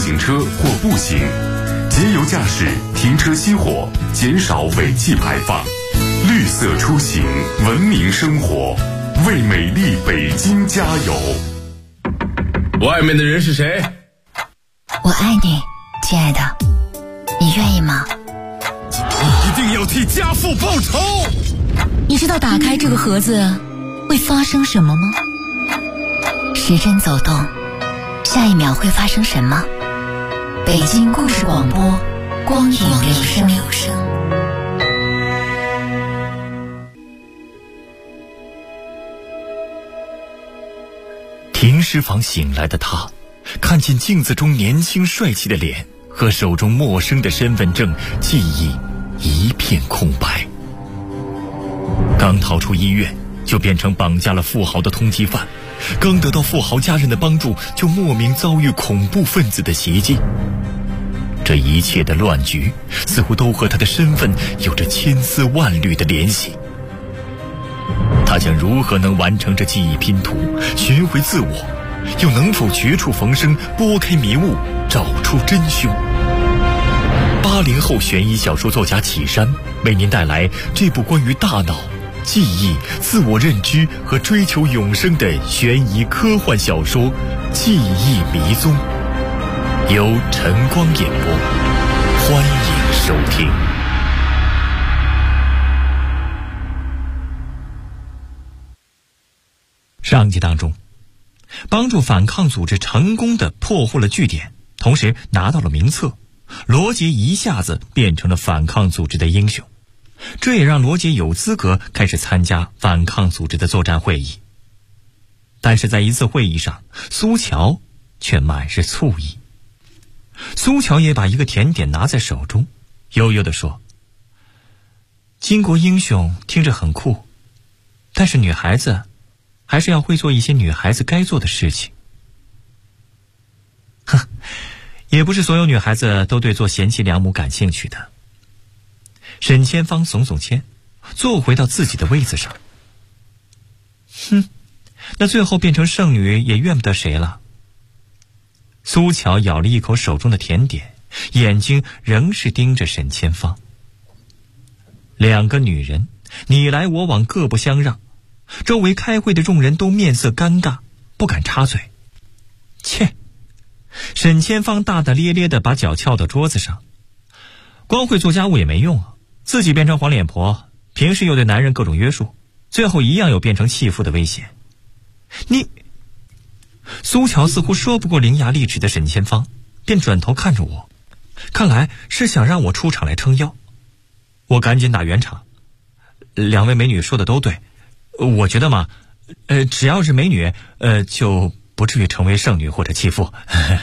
行车或步行，节油驾驶，停车熄火，减少尾气排放。绿色出行，文明生活，为美丽北京加油。 外面的人是谁？ 我爱你，亲爱的，你愿意吗？ 今天一定要替家父报仇。 你知道打开这个盒子会发生什么吗？时针走动，下一秒会发生什么？北京故事广播，光影留声。 停尸房醒来的他，看见镜子中年轻帅气的脸和手中陌生的身份证，记忆一片空白。刚逃出医院，就变成绑架了富豪的通缉犯，刚得到富豪家人的帮助，就莫名遭遇恐怖分子的袭击。这一切的乱局似乎都和他的身份有着千丝万缕的联系。他将如何能完成这记忆拼图，寻回自我，又能否绝处逢生，拨开迷雾，找出真凶？80后悬疑小说作家启山为您带来这部关于大脑、记忆、自我认知和追求永生的悬疑科幻小说《记忆迷踪》，由晨光演播，欢迎收听。上集当中，帮助反抗组织成功地破获了据点，同时拿到了名册，罗杰一下子变成了反抗组织的英雄。这也让罗杰有资格开始参加反抗组织的作战会议。但是在一次会议上，苏乔却满是醋意。苏乔也把一个甜点拿在手中，悠悠地说：“巾帼英雄听着很酷，但是女孩子还是要会做一些女孩子该做的事情。”哼，也不是所有女孩子都对做贤妻良母感兴趣的。沈千芳耸耸肩，坐回到自己的位子上。哼，那最后变成剩女也怨不得谁了。苏乔咬了一口手中的甜点，眼睛仍是盯着沈千芳。两个女人你来我往，各不相让，周围开会的众人都面色尴尬，不敢插嘴。切！沈千芳大大咧咧地把脚翘到桌子上。光会做家务也没用啊，自己变成黄脸婆，平时又对男人各种约束，最后一样有变成弃妇的危险。你……苏乔似乎说不过伶牙俐齿的沈千芳，便转头看着我，看来是想让我出场来撑腰。我赶紧打圆场：两位美女说的都对，我觉得嘛，只要是美女，就不至于成为剩女或者弃妇。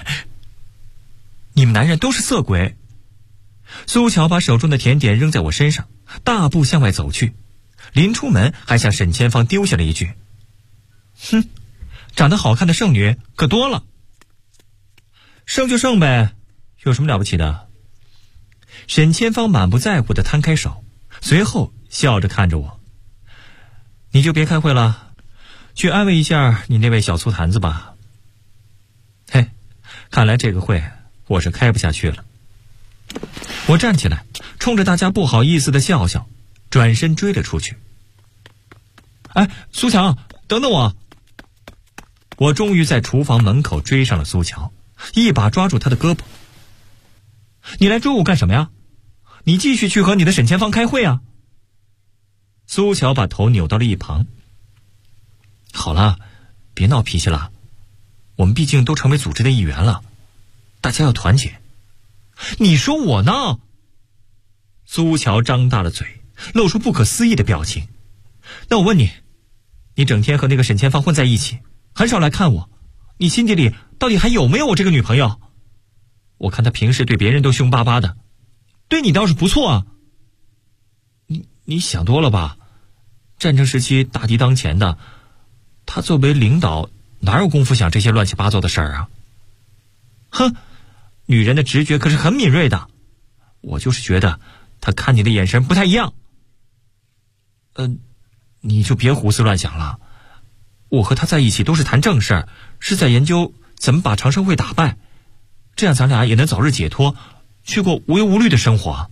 你们男人都是色鬼。苏乔把手中的甜点扔在我身上，大步向外走去，临出门还向沈千芳丢下了一句：哼，长得好看的剩女可多了。剩就剩呗，有什么了不起的？沈千芳满不在乎地摊开手，随后笑着看着我：你就别开会了，去安慰一下你那位小醋坛子吧。嘿，看来这个会我是开不下去了。我站起来，冲着大家不好意思的笑笑，转身追了出去。哎，苏乔，等等我！我终于在厨房门口追上了苏乔，一把抓住他的胳膊。你来追我干什么呀？你继续去和你的沈千芳开会啊！苏乔把头扭到了一旁。好了，别闹脾气了，我们毕竟都成为组织的一员了，大家要团结。你说我呢？苏乔张大了嘴，露出不可思议的表情。那我问你，你整天和那个沈千芳混在一起，很少来看我，你心底里到底还有没有我这个女朋友？我看她平时对别人都凶巴巴的，对你倒是不错啊。你想多了吧？战争时期大敌当前的，她作为领导哪有功夫想这些乱七八糟的事儿啊？哼，女人的直觉可是很敏锐的，我就是觉得她看你的眼神不太一样。你就别胡思乱想了，我和她在一起都是谈正事儿，是在研究怎么把长生会打败。 这样咱俩也能早日解脱，去过无忧无虑的生活。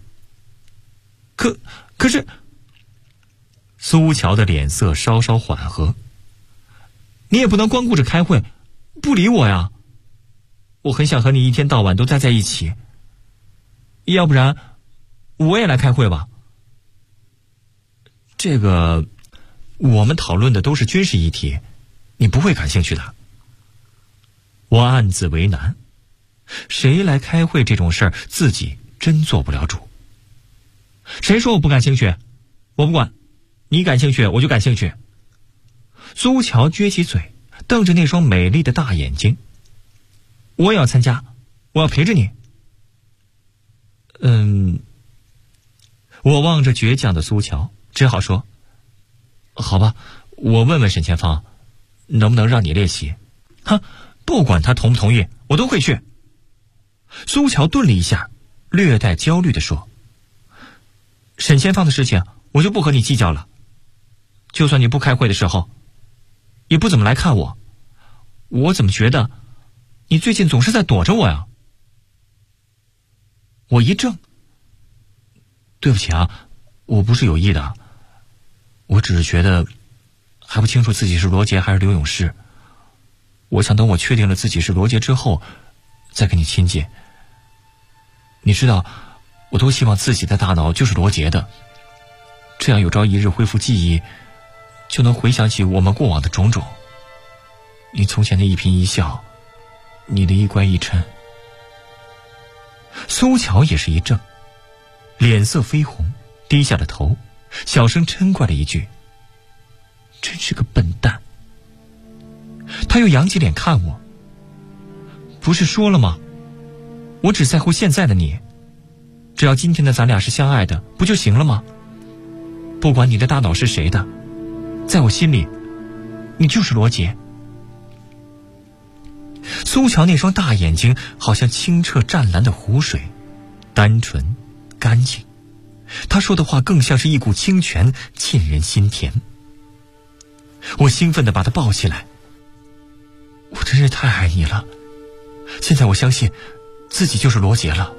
可是，苏乔的脸色稍稍缓和。你也不能光顾着开会，不理我呀。我很想和你一天到晚都待在一起。要不然，我也来开会吧。这个，我们讨论的都是军事议题，你不会感兴趣的。我暗自为难，谁来开会这种事儿，自己真做不了主。谁说我不感兴趣？我不管，你感兴趣我就感兴趣。苏乔撅起嘴，瞪着那双美丽的大眼睛。我也要参加，我要陪着你。我望着倔强的苏乔，只好说：好吧，我问问沈前方，能不能让你练习。哼，不管他同不同意，我都会去。苏乔顿了一下，略带焦虑地说：沈前方的事情我就不和你计较了，就算你不开会的时候也不怎么来看我，我怎么觉得你最近总是在躲着我呀？我一怔，对不起啊，我不是有意的，我只是觉得还不清楚自己是罗杰还是刘勇士，我想等我确定了自己是罗杰之后再跟你亲近。你知道，我都希望自己的大脑就是罗杰的，这样有朝一日恢复记忆，就能回想起我们过往的种种，你从前的一颦一笑，你的一乖一嗔。苏乔也是一怔，脸色绯红，低下了头，小声嗔怪了一句：真是个笨蛋。他又扬起脸看我，不是说了吗？我只在乎现在的你，只要今天的咱俩是相爱的，不就行了吗？不管你的大脑是谁的，在我心里你就是罗杰。苏乔那双大眼睛好像清澈湛蓝的湖水，单纯干净，他说的话更像是一股清泉，沁人心田。我兴奋地把他抱起来，我真是太爱你了，现在我相信自己就是罗杰了。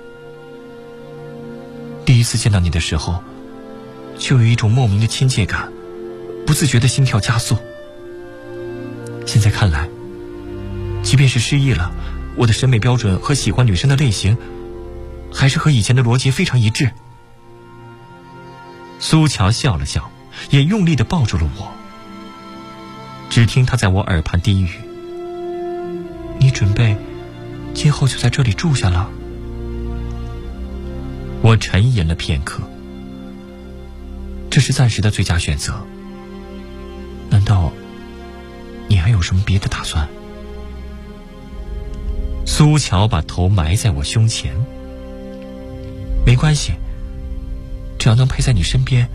第一次见到你的时候，就有一种莫名的亲切感，不自觉的心跳加速。现在看来，即便是失忆了，我的审美标准和喜欢女生的类型还是和以前的罗杰非常一致。苏乔笑了笑，也用力地抱住了我。只听他在我耳畔低语：你准备今后就在这里住下了？我沉吟了片刻，这是暂时的最佳选择。难道你还有什么别的打算？苏乔把头埋在我胸前。没关系，只要能陪在你身边。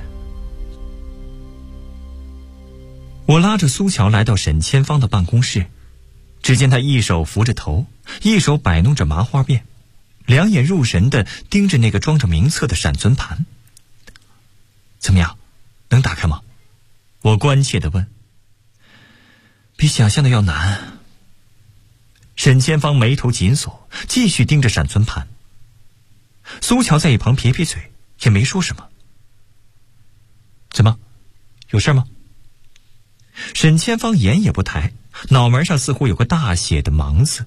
我拉着苏乔来到沈千芳的办公室，只见他一手扶着头，一手摆弄着麻花辫，两眼入神地盯着那个装着名册的闪存盘。怎么样，能打开吗？我关切地问。比想象的要难。沈千芳眉头紧锁，继续盯着闪存盘。苏乔在一旁撇撇嘴，也没说什么。怎么，有事吗？沈千芳眼也不抬，脑门上似乎有个大写的芒字。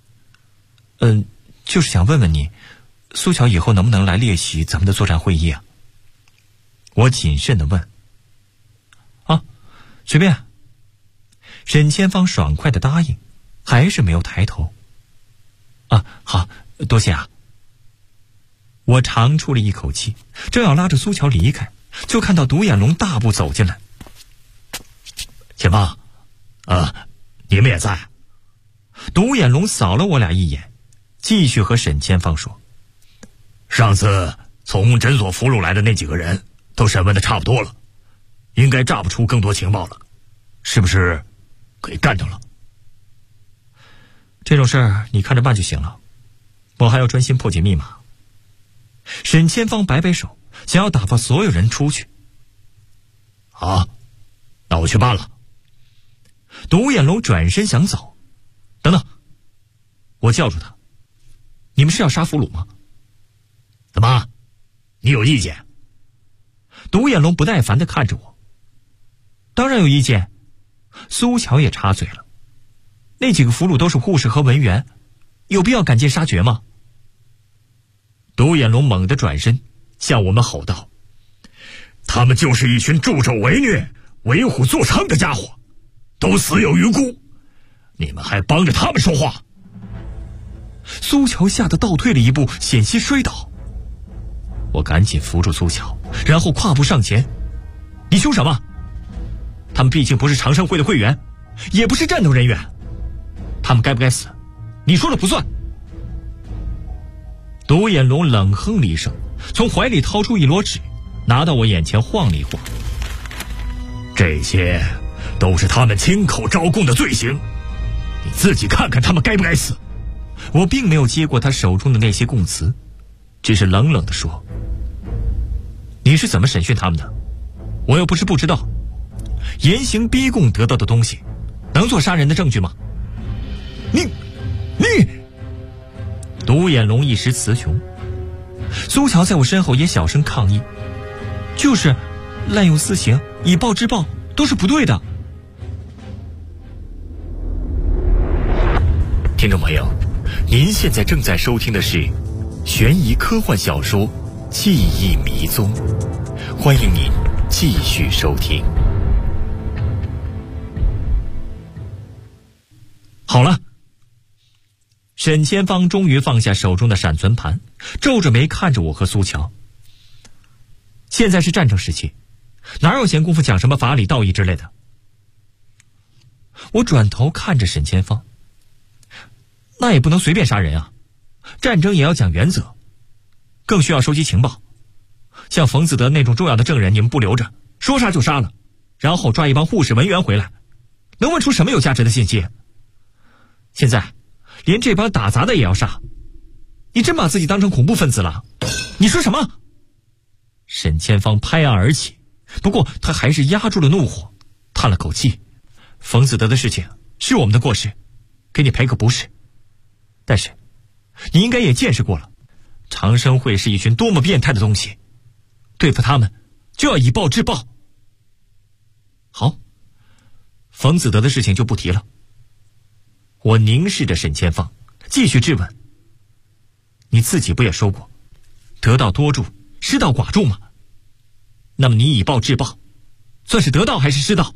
就是想问问你，苏乔以后能不能来列席咱们的作战会议啊？我谨慎地问。啊，随便。沈千芳爽快地答应，还是没有抬头。啊，好，多谢啊。我长出了一口气，正要拉着苏乔离开，就看到独眼龙大步走进来。前方，你们也在。独眼龙扫了我俩一眼，继续和沈千芳说：上次从诊所俘虏来的那几个人都审问的差不多了，应该榨不出更多情报了，是不是可以干掉了？这种事儿你看着办就行了，我还要专心破解密码。沈千芳摆摆手，想要打发所有人出去。好，那我去办了。独眼龙转身想走，等等，我叫住他。 们是要杀俘虏吗？ 怎么，你有意见？ 独眼龙不耐烦地看着我。当然有意见。苏乔也插嘴了。那几个俘虏都是护士和文员，有必要赶尽杀绝吗？ 独眼龙猛地转身向我们吼道：他们就是一群助纣为虐、为虎作伥的家伙，都死有余辜，你们还帮着他们说话。 苏乔吓得倒退了一步，险些摔倒。我赶紧扶住苏乔，然后跨步上前。你凶什么？他们毕竟不是长生会的会员，也不是战斗人员，他们该不该死，你说了不算。独眼龙冷哼了一声，从怀里掏出一摞纸，拿到我眼前晃了一晃。 这些都是他们亲口招供的罪行，你自己看看他们该不该死。 我并没有接过他手中的那些供词，只是冷冷地说：你是怎么审讯他们的？我又不是不知道。严刑逼供得到的东西能做杀人的证据吗？你独眼龙一时词穷。苏乔在我身后也小声抗议，就是滥用私刑、以暴制暴都是不对的。 听众朋友，您现在正在收听的是悬疑科幻小说《记忆迷踪》，欢迎您继续收听。 好了，沈千芳终于放下手中的闪存盘，皱着眉看着我和苏乔。现在是战争时期，哪有闲工夫讲什么法理道义之类的？我转头看着沈千芳，那也不能随便杀人啊，战争也要讲原则，更需要收集情报。像冯子德那种重要的证人，你们不留着，说杀就杀了，然后抓一帮护士文员回来，能问出什么有价值的信息？现在连这帮打杂的也要杀，你真把自己当成恐怖分子了？你说什么？沈千芳拍案而起，不过他还是压住了怒火，叹了口气。冯子德的事情是我们的过失，给你赔个不是。但是你应该也见识过了，长生会是一群多么变态的东西，对付他们就要以暴制暴。好，冯子德的事情就不提了。我凝视着沈千芳，继续质问：你自己不也说过，得道多助，失道寡助吗？那么你以暴制暴，算是得道还是失道？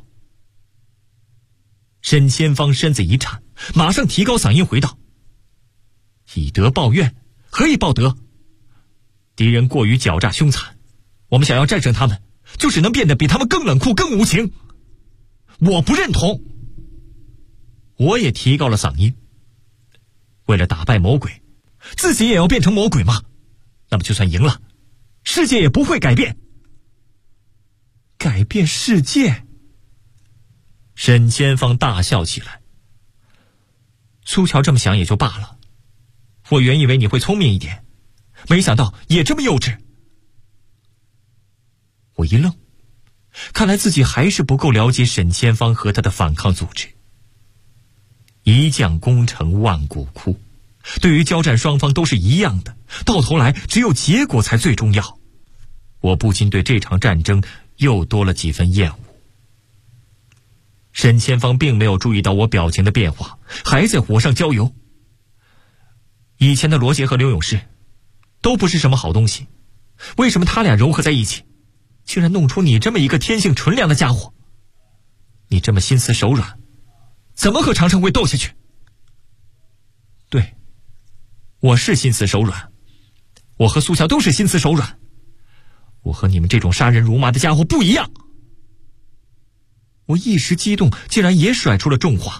沈千芳身子一颤，马上提高嗓音回道：以德报怨，何以报德？敌人过于狡诈凶残，我们想要战胜他们，就只能变得比他们更冷酷、更无情。我不认同。我也提高了嗓音，为了打败魔鬼，自己也要变成魔鬼吗？那么就算赢了，世界也不会改变。改变世界？沈千芳大笑起来。苏乔这么想也就罢了，我原以为你会聪明一点，没想到也这么幼稚。我一愣，看来自己还是不够了解沈千芳和他的反抗组织。一将功成万骨枯，对于交战双方都是一样的，到头来只有结果才最重要。我不禁对这场战争又多了几分厌恶。沈千芳并没有注意到我表情的变化，还在火上浇油。以前的罗杰和刘勇士都不是什么好东西，为什么他俩糅合在一起，竟然弄出你这么一个天性纯良的家伙？你这么心慈手软，怎么和长生会斗下去？对，我是心慈手软，我和苏乔都是心慈手软，我和你们这种杀人如麻的家伙不一样。我一时激动，竟然也甩出了重话。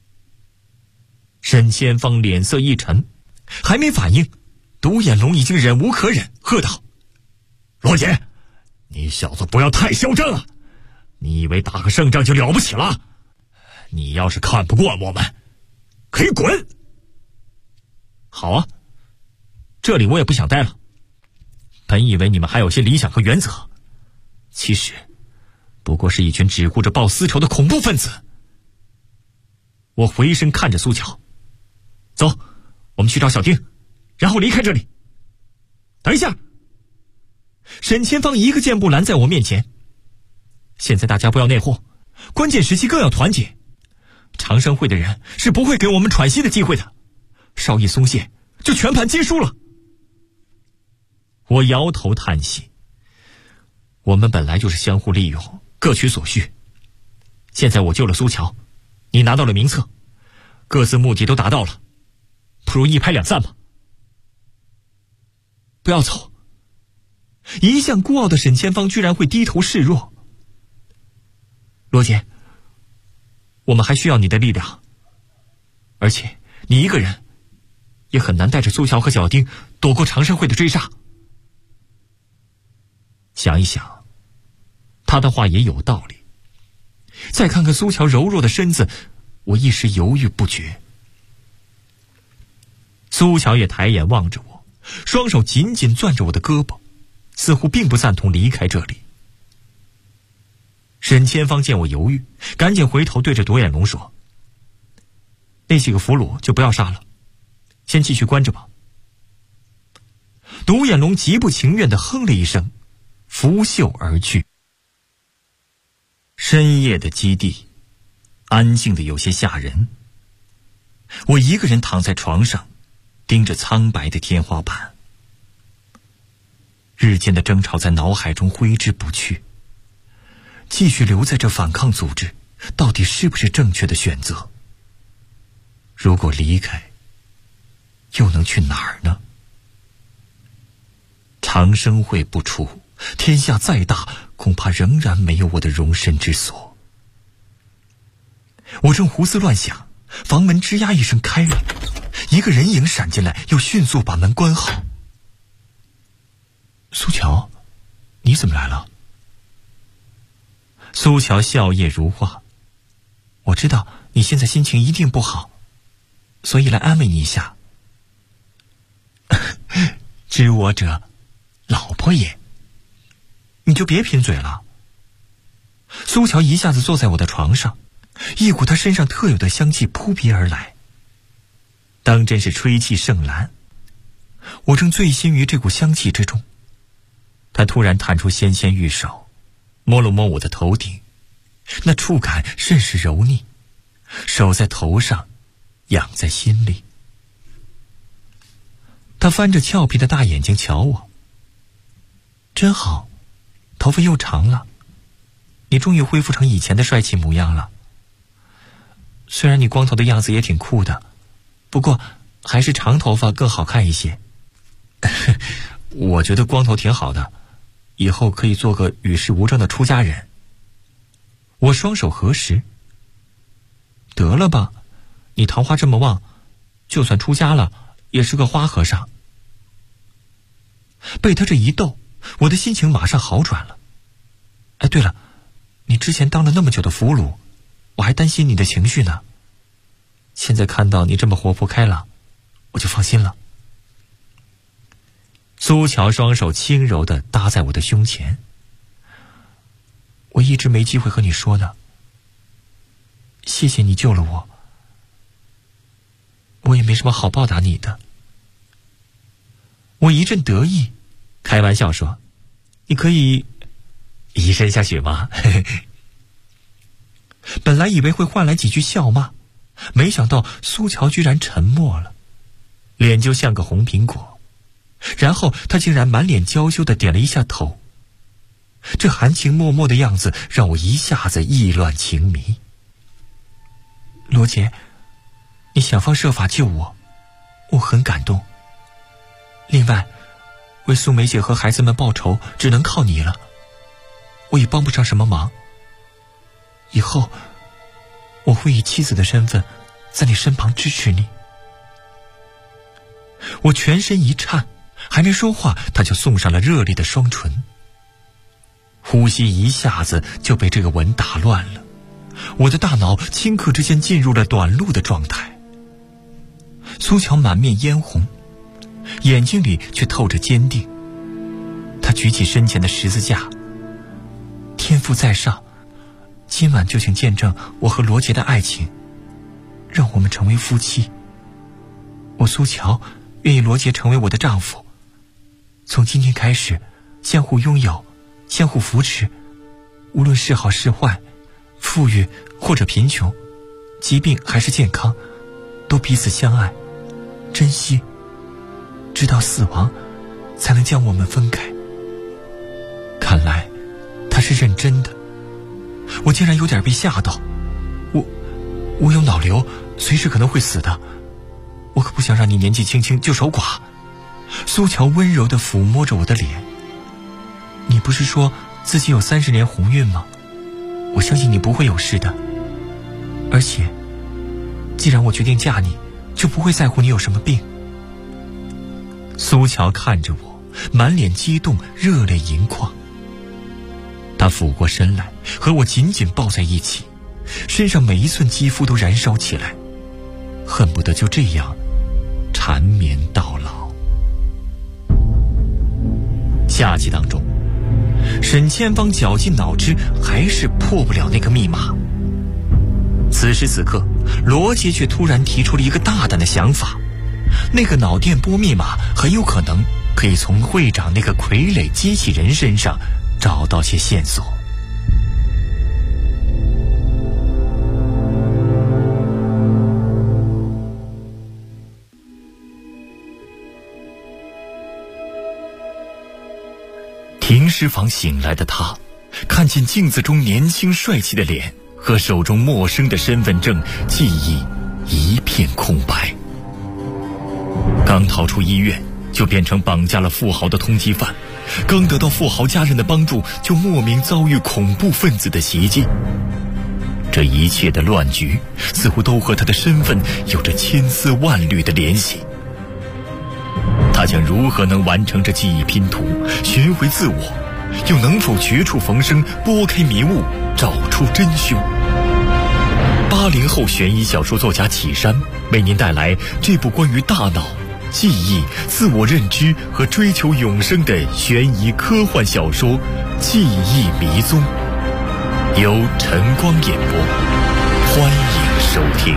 沈千芳脸色一沉，还没反应，独眼龙已经忍无可忍，喝道： 罗杰，你小子不要太嚣张了，你以为打个胜仗就了不起了？你要是看不惯我们，可以滚。 好啊，这里我也不想待了。本以为你们还有些理想和原则，其实不过是一群只顾着报私仇的恐怖分子。我回身看着苏乔，走，我们去找小丁， 然后离开这里。等一下！ 沈千芳一个箭步拦在我面前。现在大家不要内讧，关键时期更要团结。长生会的人是不会给我们喘息的机会的，稍一松懈就全盘皆输了。我摇头叹息，我们本来就是相互利用，各取所需。现在我救了苏乔，你拿到了名册，各自目的都达到了，不如一拍两散吧。不要走！一向孤傲的沈千芳居然会低头示弱。罗姐，我们还需要你的力量，而且你一个人也很难带着苏乔和小丁躲过长生会的追杀。想一想，他的话也有道理。再看看苏乔柔弱的身子，我一时犹豫不决。苏乔也抬眼望着我，双手紧紧攥着我的胳膊，似乎并不赞同离开这里。沈千芳见我犹豫，赶紧回头对着独眼龙说：“那几个俘虏就不要杀了，先继续关着吧。”独眼龙极不情愿地哼了一声，拂袖而去。深夜的基地，安静的有些吓人。我一个人躺在床上，盯着苍白的天花板。日间的争吵在脑海中挥之不去。继续留在这反抗组织，到底是不是正确的选择？如果离开，又能去哪儿呢？长生会不出，天下再大，恐怕仍然没有我的容身之所。我正胡思乱想，房门吱呀一声开了，一个人影闪进来，又迅速把门关好。苏乔，你怎么来了？苏乔笑靥如花，我知道你现在心情一定不好，所以来安慰你一下。知我者，老婆也。你就别贫嘴了。苏乔一下子坐在我的床上，一股他身上特有的香气扑鼻而来，当真是吹气盛澜。我正醉心于这股香气之中，他突然探出纤纤玉手，摸了摸我的头顶，那触感甚是柔腻，手在头上，痒在心里。他翻着俏皮的大眼睛瞧我，真好，头发又长了，你终于恢复成以前的帅气模样了。虽然你光头的样子也挺酷的，不过还是长头发更好看一些。我觉得光头挺好的，以后可以做个与世无争的出家人。我双手合十，得了吧，你桃花这么旺，就算出家了也是个花和尚。被他这一逗，我的心情马上好转了。哎，对了，你之前当了那么久的俘虏，我还担心你的情绪呢。现在看到你这么活泼开朗，我就放心了。苏乔双手轻柔地搭在我的胸前。我一直没机会和你说呢，谢谢你救了我，我也没什么好报答你的。我一阵得意，开玩笑说：“你可以移山下雪吗？”本来以为会换来几句笑骂，没想到苏乔居然沉默了，脸就像个红苹果，然后他竟然满脸娇羞地点了一下头。这含情脉脉的样子让我一下子意乱情迷。罗姐，你想方设法救我，我很感动。另外，为苏梅姐和孩子们报仇，只能靠你了。我也帮不上什么忙。以后，我会以妻子的身份，在你身旁支持你。我全身一颤，还没说话，他就送上了热烈的双唇。呼吸一下子就被这个吻打乱了，我的大脑顷刻之间进入了短路的状态。苏乔满面嫣红，眼睛里却透着坚定。他举起身前的十字架，天父在上，今晚就请见证我和罗杰的爱情，让我们成为夫妻。我苏乔愿意罗杰成为我的丈夫。从今天开始，相互拥有，相互扶持，无论是好是坏，富裕或者贫穷，疾病还是健康，都彼此相爱，珍惜，直到死亡才能将我们分开。看来他是认真的，我竟然有点被吓到。我有脑瘤，随时可能会死的，我可不想让你年纪轻轻就守寡。苏乔温柔地抚摸着我的脸。你不是说自己有30年鸿运吗？我相信你不会有事的。而且既然我决定嫁你，就不会在乎你有什么病。苏乔看着我，满脸激动，热泪盈眶。他俯过身来，和我紧紧抱在一起，身上每一寸肌肤都燃烧起来，恨不得就这样缠绵到老。下集当中，沈千芳绞尽脑汁，还是破不了那个密码。此时此刻，罗杰却突然提出了一个大胆的想法，那个脑电波密码很有可能可以从会长那个傀儡机器人身上找到些线索。停尸房醒来的他，看见镜子中年轻帅气的脸和手中陌生的身份证，记忆一片空白。刚逃出医院，就变成绑架了富豪的通缉犯，刚得到富豪家人的帮助，就莫名遭遇恐怖分子的袭击。这一切的乱局，似乎都和他的身份有着千丝万缕的联系。他将如何能完成这记忆拼图，寻回自我，又能否绝处逢生，拨开迷雾，找出真凶？80后悬疑小说作家启山为您带来这部关于大脑、记忆、自我认知和追求永生的悬疑科幻小说《记忆迷踪》，由晨光演播，欢迎收听。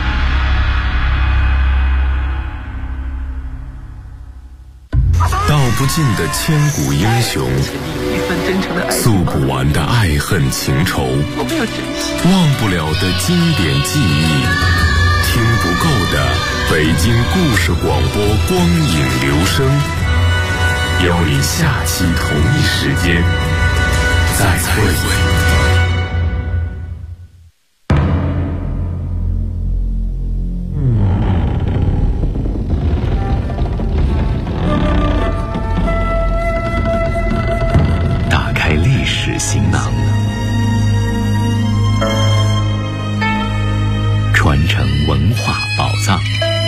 道不尽的千古英雄，诉不完的爱恨情仇，忘不了的经典记忆，听不够的北京故事广播光影留声，邀你下期同一时间再会。行囊，传承文化宝藏。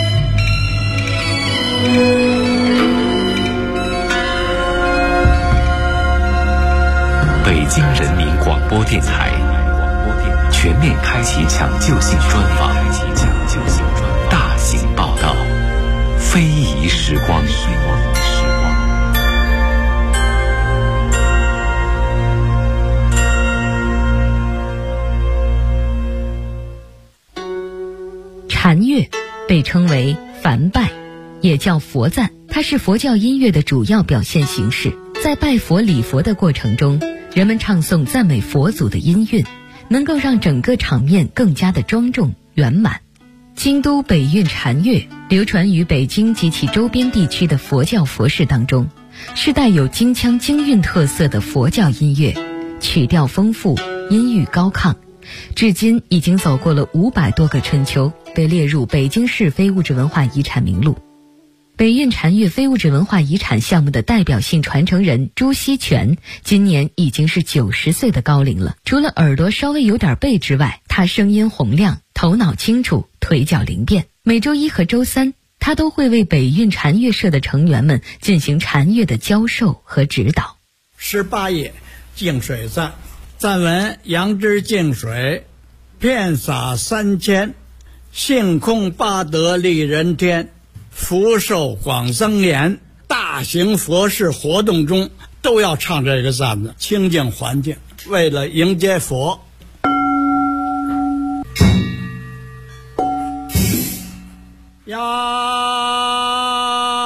北京人民广播电台全面开启抢救性专访，大型报道，非遗时光。 禅乐被称为梵拜，也叫佛赞，它是佛教音乐的主要表现形式。在拜佛礼佛的过程中，人们唱诵赞美佛祖的音韵，能够让整个场面更加的庄重圆满。京都北韵禅乐流传于北京及其周边地区的佛教佛事当中，是带有京腔京韵特色的佛教音乐，曲调丰富，音域高亢，至今已经走过了500多个春秋，被列入北京市非物质文化遗产名录。北韵禅乐非物质文化遗产项目的代表性传承人朱锡全，今年已经是90岁的高龄了。除了耳朵稍微有点背之外，他声音洪亮，头脑清楚，腿脚灵便。每周1和周3，他都会为北韵禅乐社的成员们进行禅乐的教授和指导。 18页净水赞，赞文：杨枝净水，遍洒3000，性空八德利人天，福寿广增延。大型佛事活动中都要唱这个赞子，清净环境，为了迎接佛。呀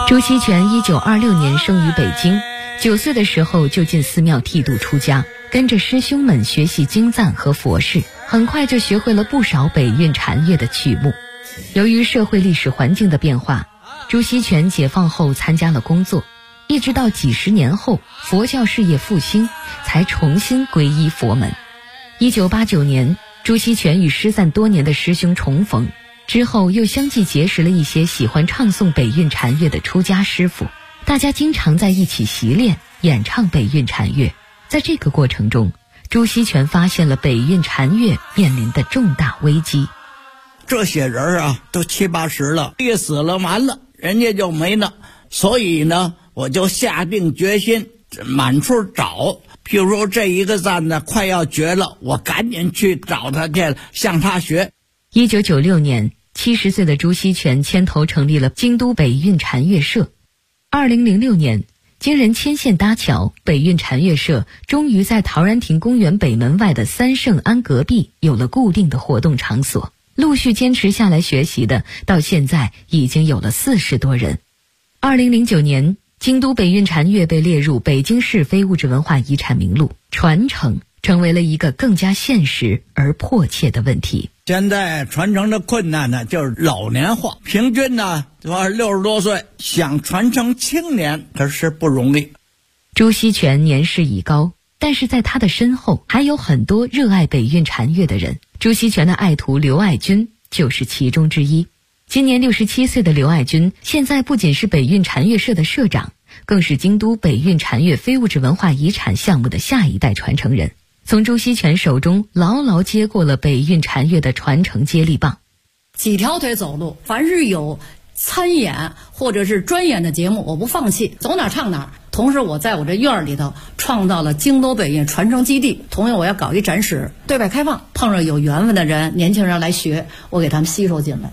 朱锡全1926年生于北京，9岁的时候就进寺庙剃度出家，跟着师兄们学习经赞和佛事，很快就学会了不少北韵禅乐的曲目。由于社会历史环境的变化，朱锡全解放后参加了工作，一直到几十年后佛教事业复兴，才重新皈依佛门。1989年，朱锡全与失散多年的师兄重逢，之后又相继结识了一些喜欢唱诵北韵禅乐的出家师傅，大家经常在一起习练演唱北韵禅乐。在这个过程中，朱锡全发现了北韵禅乐面临的重大危机。 这些人啊，都70、80了，一死了完了，人家就没了。所以呢，我就下定决心满处找。譬如说这一个赞呢快要绝了，我赶紧去找他去，向他学。 1996年，70岁的朱锡全牵头成立了京都北韵禅乐社。2006年，经人牵线搭桥，北韵禅乐社终于在陶然亭公园北门外的三圣庵隔壁有了固定的活动场所。陆续坚持下来学习的，到现在已经有了40多人。2009年，京都北韵禅乐被列入北京市非物质文化遗产名录，传承成为了一个更加现实而迫切的问题。 现在传承的困难呢，就是老年化，平均呢60多岁，想传承青年可是不容易。 朱锡全年事已高，但是在他的身后还有很多热爱北韵禅乐的人。朱锡全的爱徒刘爱军就是其中之一。今年67岁的刘爱军，现在不仅是北韵禅乐社的社长，更是京都北韵禅乐非物质文化遗产项目的下一代传承人，从朱锡全手中牢牢接过了北韵禅乐的传承接力棒。 几条腿走路，凡是有参演或者是专演的节目，我不放弃，走哪唱哪。同时我在我这院里头创造了京都北韵传承基地，同样我要搞一展示，对外开放，碰上有缘分的人，年轻人来学，我给他们吸收进来。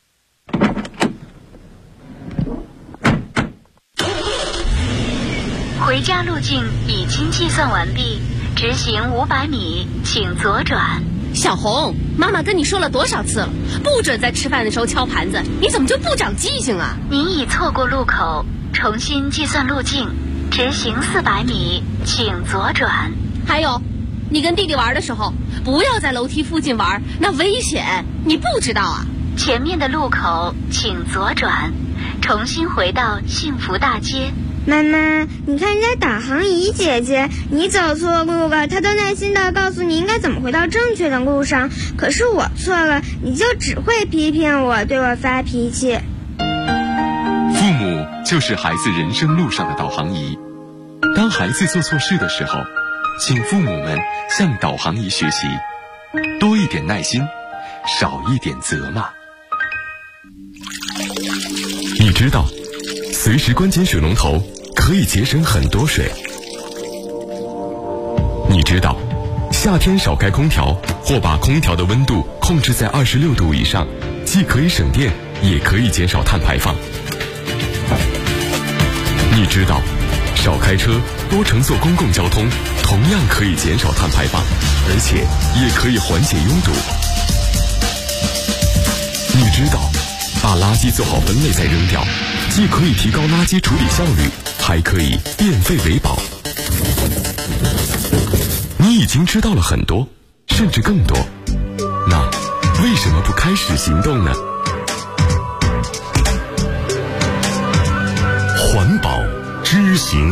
回家路径已经计算完毕，直行500米，请左转。 小红，妈妈跟你说了多少次了，不准在吃饭的时候敲盘子，你怎么就不长记性啊？ 您已错过路口，重新计算路径，直行400米，请左转。 还有，你跟弟弟玩的时候，不要在楼梯附近玩，那危险，你不知道啊？ 前面的路口请左转，重新回到幸福大街。 妈妈，你看人家导航仪姐姐，你走错路了，她都耐心地告诉你应该怎么回到正确的路上，可是我错了，你就只会批评我，对我发脾气。 父母就是孩子人生路上的导航仪，当孩子做错事的时候，请父母们向导航仪学习，多一点耐心，少一点责骂。你知道随时关紧水龙头可以节省很多水。你知道夏天少开空调或把空调的温度控制在26度以上，既可以省电也可以减少碳排放。你知道少开车多乘坐公共交通同样可以减少碳排放，而且也可以缓解拥堵。你知道把垃圾做好分类再扔掉，既可以提高垃圾处理效率，还可以变废为宝。你已经知道了很多，甚至更多，那为什么不开始行动呢？环保知行。